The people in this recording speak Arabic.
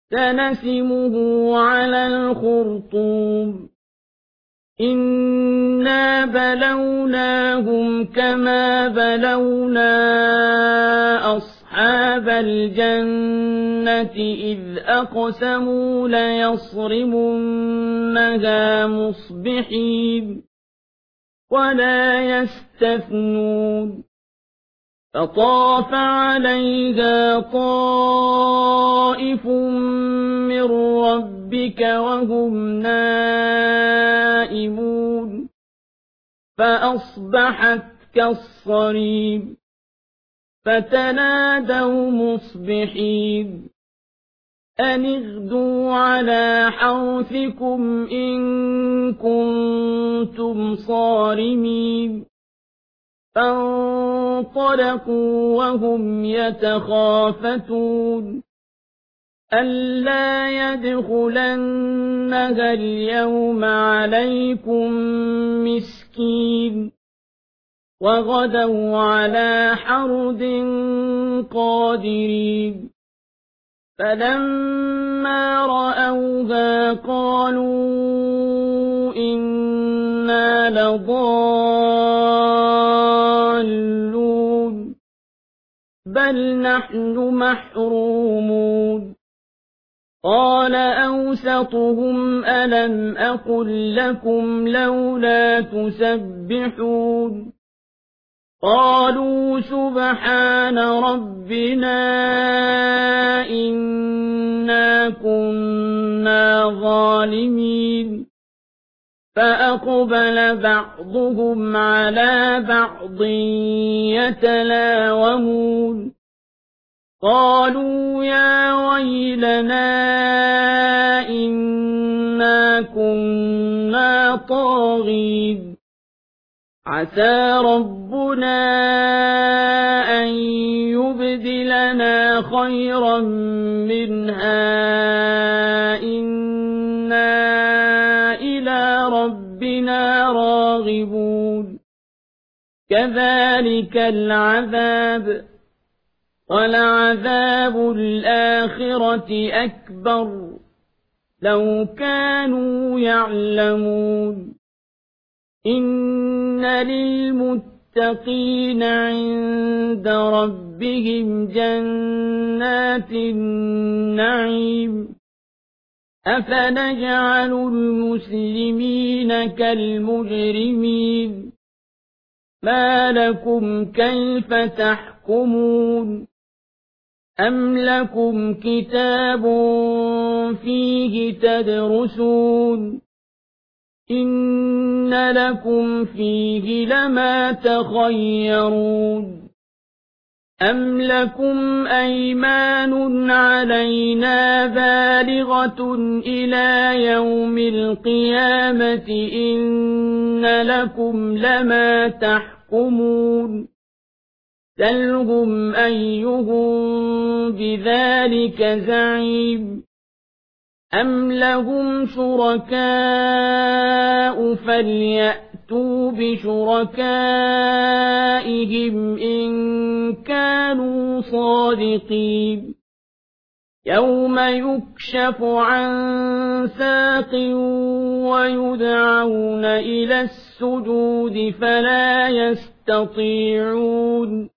سنسمه على الخرطوم إنا بلوناهم كما بلونا أصحاب الجنة إذ أقسموا ليصرمنها مصبحين ولا يستثنون فطاف عليها طائف من ربك وهم نائمون فأصبحت كالصريم فتنادوا مصبحين أن اغدوا على حرثكم إن كنتم صارمين فانطلقوا وهم يتخافتون ألا يدخلنها اليوم عليكم مسكين وغدوا على حرد قادرين فلما رأوها قالوا إنا لضالون بل نحن محرومون قال أوسطهم ألم أقل لكم لولا تسبحون قالوا سبحان ربنا إنا كنا ظالمين فأقبل بعضهم على بعض يتلاومون قالوا يا ويلنا إنا كنا طاغين عسى ربنا أن يبدلنا خيرا منها إنا إلى ربنا راغبون كذلك العذاب ولعذاب الآخرة أكبر لو كانوا يعلمون إن للمتقين عند ربهم جنات النعيم أفنجعل المسلمين كالمجرمين ما لكم كيف تحكمون أم لكم كتاب فيه تدرسون إن لكم فيه لما تخيرون أم لكم أيمان علينا بالغة إلى يوم القيامة إن لكم لما تحكمون سلهم أيهم بذلك زعيم أم لهم شركاء فليأتوا بشركائهم إن كانوا صادقين يوم يكشف عن ساق ويدعون إلى السجود فلا يستطيعون